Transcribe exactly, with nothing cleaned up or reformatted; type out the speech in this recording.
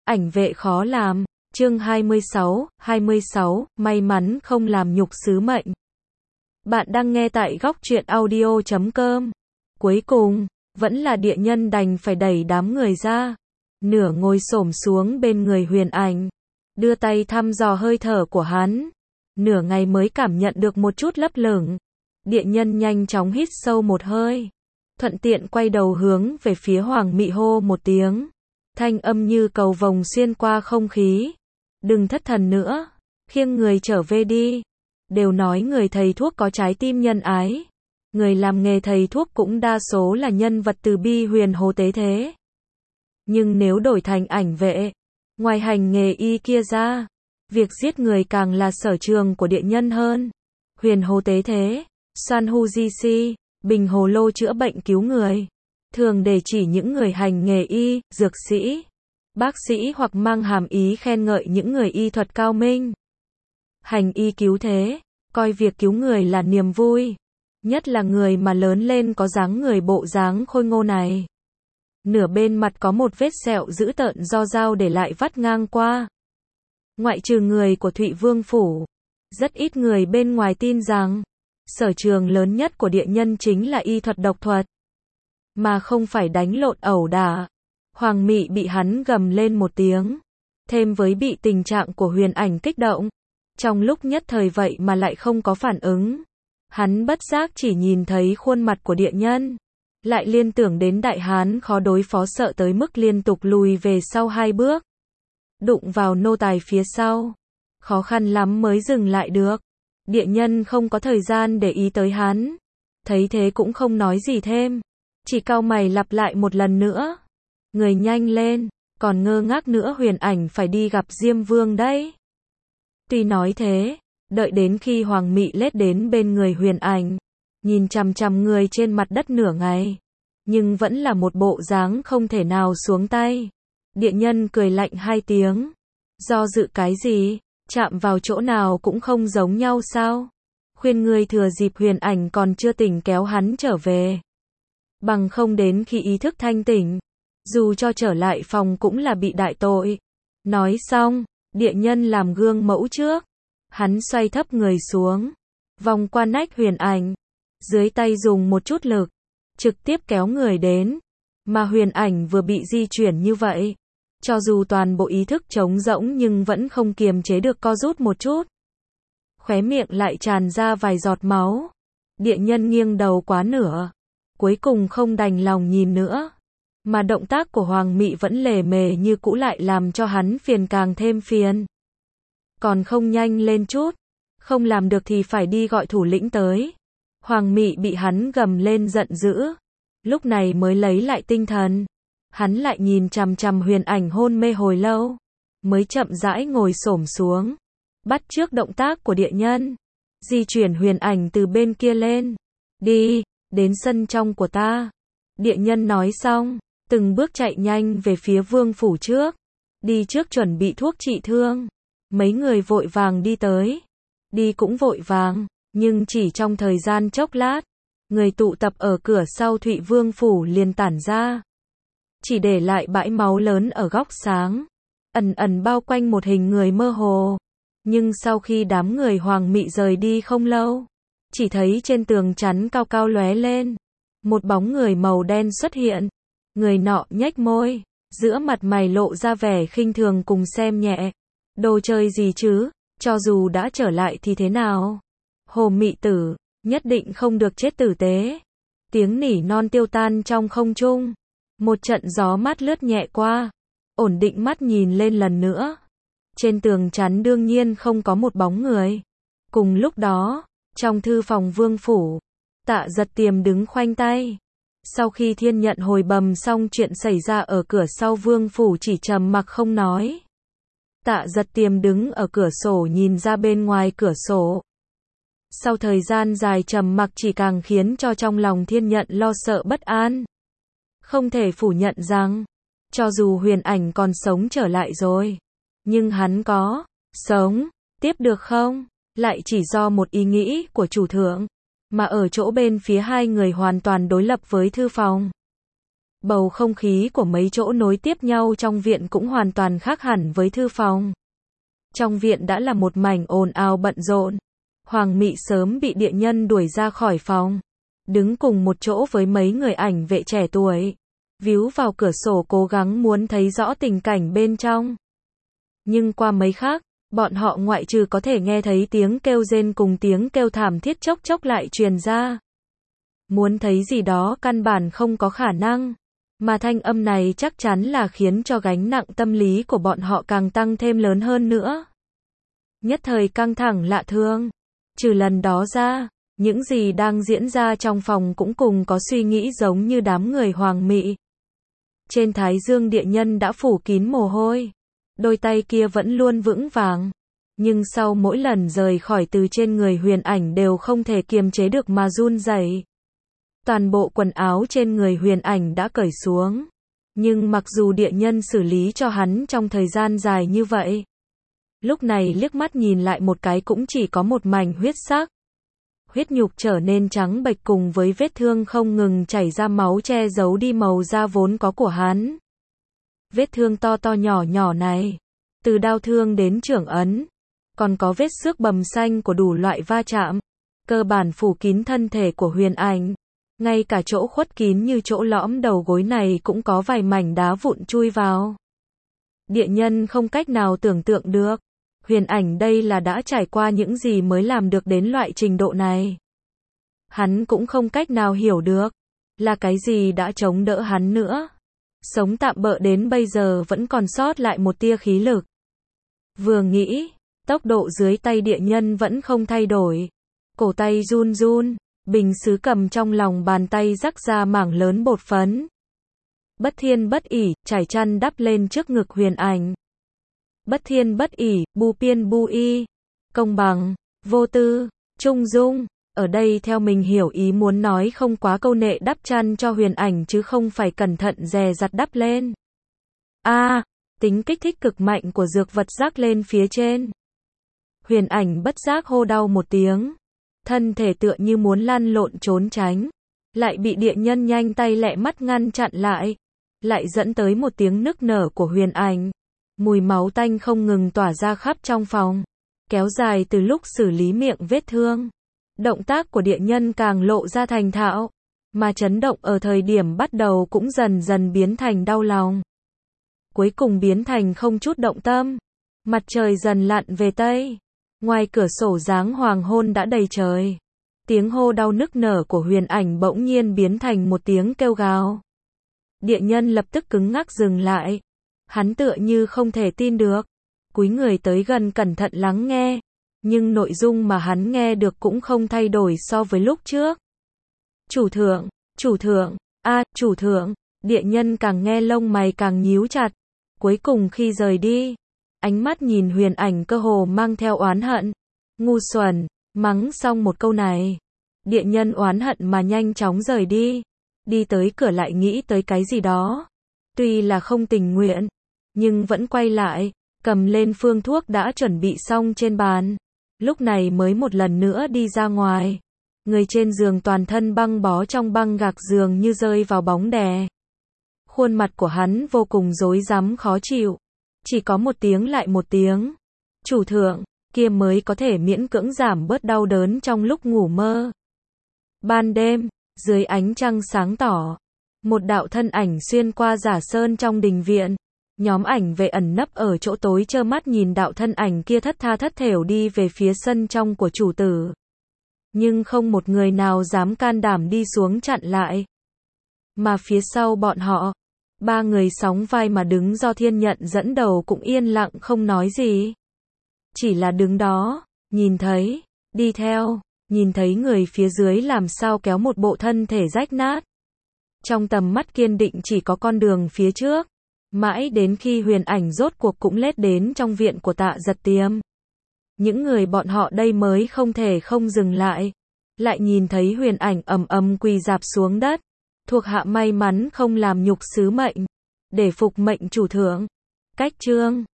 Ảnh vệ khó làm. Chương hai mươi sáu, hai mươi sáu, may mắn không làm nhục sứ mệnh. Bạn đang nghe tại góc truyện audio chấm com. Cuối cùng, vẫn là địa nhân đành phải đẩy đám người ra. Nửa ngồi xổm xuống bên người Huyền Ảnh, đưa tay thăm dò hơi thở của hắn. Nửa ngày mới cảm nhận được một chút lấp lửng. Địa nhân nhanh chóng hít sâu một hơi, thuận tiện quay đầu hướng về phía Hoàng Mị hô một tiếng. Thanh âm như cầu vồng xuyên qua không khí. Đừng thất thần nữa, khiêng người trở về đi. Đều nói người thầy thuốc có trái tim nhân ái. Người làm nghề thầy thuốc cũng đa số là nhân vật từ bi huyền hồ tế thế. Nhưng nếu đổi thành ảnh vệ, ngoài hành nghề y kia ra, việc giết người càng là sở trường của địa nhân hơn. Huyền hồ tế thế, San Hu Di Si, bình hồ lô chữa bệnh cứu người, thường để chỉ những người hành nghề y, dược sĩ, bác sĩ hoặc mang hàm ý khen ngợi những người y thuật cao minh. Hành y cứu thế, coi việc cứu người là niềm vui, nhất là người mà lớn lên có dáng người bộ dáng khôi ngô này. Nửa bên mặt có một vết sẹo dữ tợn do dao để lại vắt ngang qua. Ngoại trừ người của Thụy Vương Phủ, rất ít người bên ngoài tin rằng sở trường lớn nhất của địa nhân chính là y thuật độc thuật, mà không phải đánh lộn ẩu đả. Hoàng Mị bị hắn gầm lên một tiếng, thêm với bị tình trạng của Huyền Ảnh kích động, trong lúc nhất thời vậy mà lại không có phản ứng. Hắn bất giác chỉ nhìn thấy khuôn mặt của địa nhân, lại liên tưởng đến đại hán khó đối phó sợ tới mức liên tục lùi về sau hai bước, đụng vào nô tài phía sau, khó khăn lắm mới dừng lại được. Địa nhân không có thời gian để ý tới hắn, thấy thế cũng không nói gì thêm, chỉ cau mày lặp lại một lần nữa. Người nhanh lên, còn ngơ ngác nữa Huyền Ảnh phải đi gặp Diêm Vương đấy. Tuy nói thế, đợi đến khi Hoàng Mị lết đến bên người Huyền Ảnh, nhìn chằm chằm người trên mặt đất nửa ngày, nhưng vẫn là một bộ dáng không thể nào xuống tay. Địa nhân cười lạnh hai tiếng. Do dự cái gì? Chạm vào chỗ nào cũng không giống nhau sao? Khuyên người thừa dịp Huyền Ảnh còn chưa tỉnh kéo hắn trở về. Bằng không đến khi ý thức thanh tỉnh, dù cho trở lại phòng cũng là bị đại tội. Nói xong, địa nhân làm gương mẫu trước. Hắn xoay thấp người xuống, vòng qua nách Huyền Ảnh, dưới tay dùng một chút lực, trực tiếp kéo người đến. Mà Huyền Ảnh vừa bị di chuyển như vậy, cho dù toàn bộ ý thức trống rỗng nhưng vẫn không kiềm chế được co rút một chút. Khóe miệng lại tràn ra vài giọt máu. Địa nhân nghiêng đầu quá nửa, cuối cùng không đành lòng nhìn nữa. Mà động tác của Hoàng Mị vẫn lề mề như cũ lại làm cho hắn phiền càng thêm phiền. Còn không nhanh lên chút, không làm được thì phải đi gọi thủ lĩnh tới. Hoàng Mị bị hắn gầm lên giận dữ, lúc này mới lấy lại tinh thần. Hắn lại nhìn chằm chằm Huyền Ảnh hôn mê hồi lâu, mới chậm rãi ngồi xổm xuống, bắt chước động tác của địa nhân, di chuyển Huyền Ảnh từ bên kia lên. Đi, đến sân trong của ta. Địa nhân nói xong, từng bước chạy nhanh về phía Vương Phủ trước, đi trước chuẩn bị thuốc trị thương. Mấy người vội vàng đi tới, đi cũng vội vàng, nhưng chỉ trong thời gian chốc lát, người tụ tập ở cửa sau Thụy Vương Phủ liền tản ra, chỉ để lại bãi máu lớn ở góc sáng, ẩn ẩn bao quanh một hình người mơ hồ. Nhưng sau khi đám người Hoàng Mị rời đi không lâu, chỉ thấy trên tường chắn cao cao lóe lên, một bóng người màu đen xuất hiện. Người nọ nhếch môi, giữa mặt mày lộ ra vẻ khinh thường cùng xem nhẹ. Đồ chơi gì chứ, cho dù đã trở lại thì thế nào? Hồ Mị tử, nhất định không được chết tử tế. Tiếng nỉ non tiêu tan trong không trung. Một trận gió mát lướt nhẹ qua, ổn định mắt nhìn lên lần nữa. Trên tường chắn đương nhiên không có một bóng người. Cùng lúc đó, trong thư phòng Vương Phủ, Tạ Giật Tiềm đứng khoanh tay. Sau khi thiên nhận hồi bầm xong chuyện xảy ra ở cửa sau Vương Phủ chỉ trầm mặc không nói. Tạ Giật Tiềm đứng ở cửa sổ nhìn ra bên ngoài cửa sổ. Sau thời gian dài trầm mặc chỉ càng khiến cho trong lòng thiên nhận lo sợ bất an. Không thể phủ nhận rằng, cho dù Huyền Ảnh còn sống trở lại rồi, nhưng hắn có sống tiếp được không, lại chỉ do một ý nghĩ của chủ thượng, mà ở chỗ bên phía hai người hoàn toàn đối lập với thư phòng. Bầu không khí của mấy chỗ nối tiếp nhau trong viện cũng hoàn toàn khác hẳn với thư phòng. Trong viện đã là một mảnh ồn ào bận rộn. Hoàng Mị sớm bị địa nhân đuổi ra khỏi phòng, đứng cùng một chỗ với mấy người ảnh vệ trẻ tuổi, víu vào cửa sổ cố gắng muốn thấy rõ tình cảnh bên trong. Nhưng qua mấy khắc, bọn họ ngoại trừ có thể nghe thấy tiếng kêu rên cùng tiếng kêu thảm thiết chốc chốc lại truyền ra. Muốn thấy gì đó căn bản không có khả năng, mà thanh âm này chắc chắn là khiến cho gánh nặng tâm lý của bọn họ càng tăng thêm lớn hơn nữa. Nhất thời căng thẳng lạ thường. Trừ lần đó ra, những gì đang diễn ra trong phòng cũng cùng có suy nghĩ giống như đám người Hoàng Mị. Trên thái dương địa nhân đã phủ kín mồ hôi, đôi tay kia vẫn luôn vững vàng, nhưng sau mỗi lần rời khỏi từ trên người Huyền Ảnh đều không thể kiềm chế được mà run rẩy. Toàn bộ quần áo trên người Huyền Ảnh đã cởi xuống, nhưng mặc dù địa nhân xử lý cho hắn trong thời gian dài như vậy, lúc này liếc mắt nhìn lại một cái cũng chỉ có một mảnh huyết sắc. Huyết nhục trở nên trắng bệch cùng với vết thương không ngừng chảy ra máu che giấu đi màu da vốn có của hắn. Vết thương to to nhỏ nhỏ này, từ đao thương đến chưởng ấn, còn có vết xước bầm xanh của đủ loại va chạm, cơ bản phủ kín thân thể của Huyền Ảnh. Ngay cả chỗ khuất kín như chỗ lõm đầu gối này cũng có vài mảnh đá vụn chui vào. Địa nhân không cách nào tưởng tượng được, Huyền Ảnh đây là đã trải qua những gì mới làm được đến loại trình độ này. Hắn cũng không cách nào hiểu được, là cái gì đã chống đỡ hắn nữa. Sống tạm bợ đến bây giờ vẫn còn sót lại một tia khí lực. Vừa nghĩ, tốc độ dưới tay địa nhân vẫn không thay đổi. Cổ tay run run, bình sứ cầm trong lòng bàn tay rắc ra mảng lớn bột phấn. Bất thiên bất ỷ, trải chăn đắp lên trước ngực Huyền Ảnh. Bất thiên bất ỷ, bu piên bu y, công bằng, vô tư, trung dung. Ở đây theo mình hiểu ý muốn nói không quá câu nệ đắp chăn cho Huyền Ảnh chứ không phải cẩn thận dè dặt đắp lên. A, à, tính kích thích cực mạnh của dược vật rắc lên phía trên. Huyền Ảnh bất giác hô đau một tiếng, thân thể tựa như muốn lăn lộn trốn tránh, lại bị địa nhân nhanh tay lẹ mắt ngăn chặn lại, lại dẫn tới một tiếng nức nở của Huyền Ảnh. Mùi máu tanh không ngừng tỏa ra khắp trong phòng, kéo dài từ lúc xử lý miệng vết thương. Động tác của địa nhân càng lộ ra thành thạo, mà chấn động ở thời điểm bắt đầu cũng dần dần biến thành đau lòng. Cuối cùng biến thành không chút động tâm. Mặt trời dần lặn về tây, ngoài cửa sổ dáng hoàng hôn đã đầy trời. Tiếng hô đau nức nở của Huyền Ảnh bỗng nhiên biến thành một tiếng kêu gào. Địa nhân lập tức cứng ngắc dừng lại. Hắn tựa như không thể tin được, cúi người tới gần cẩn thận lắng nghe, nhưng nội dung mà hắn nghe được cũng không thay đổi so với lúc trước. Chủ thượng, chủ thượng, a, à, chủ thượng, địa nhân càng nghe lông mày càng nhíu chặt. Cuối cùng khi rời đi, ánh mắt nhìn Huyền Ảnh cơ hồ mang theo oán hận. Ngu xuẩn, mắng xong một câu này, địa nhân oán hận mà nhanh chóng rời đi, đi tới cửa lại nghĩ tới cái gì đó. Tuy là không tình nguyện, nhưng vẫn quay lại, cầm lên phương thuốc đã chuẩn bị xong trên bàn. Lúc này mới một lần nữa đi ra ngoài. Người trên giường toàn thân băng bó trong băng gạc giường như rơi vào bóng đè. Khuôn mặt của hắn vô cùng rối rắm khó chịu. Chỉ có một tiếng lại một tiếng. Chủ thượng, kia mới có thể miễn cưỡng giảm bớt đau đớn trong lúc ngủ mơ. Ban đêm, dưới ánh trăng sáng tỏ, một đạo thân ảnh xuyên qua giả sơn trong đình viện. Nhóm ảnh vệ ẩn nấp ở chỗ tối trơ mắt nhìn đạo thân ảnh kia thất tha thất thểu đi về phía sân trong của chủ tử. Nhưng không một người nào dám can đảm đi xuống chặn lại. Mà phía sau bọn họ, ba người sóng vai mà đứng do Thiên Nhận dẫn đầu cũng yên lặng không nói gì. Chỉ là đứng đó, nhìn thấy, đi theo, nhìn thấy người phía dưới làm sao kéo một bộ thân thể rách nát. Trong tầm mắt kiên định chỉ có con đường phía trước. Mãi đến khi Huyền Ảnh rốt cuộc cũng lết đến trong viện của Tạ Giật Tiêm. Những người bọn họ đây mới không thể không dừng lại. Lại nhìn thấy Huyền Ảnh ầm ầm quỳ rạp xuống đất. Thuộc hạ may mắn không làm nhục sứ mệnh, để phục mệnh chủ thượng. Cách chương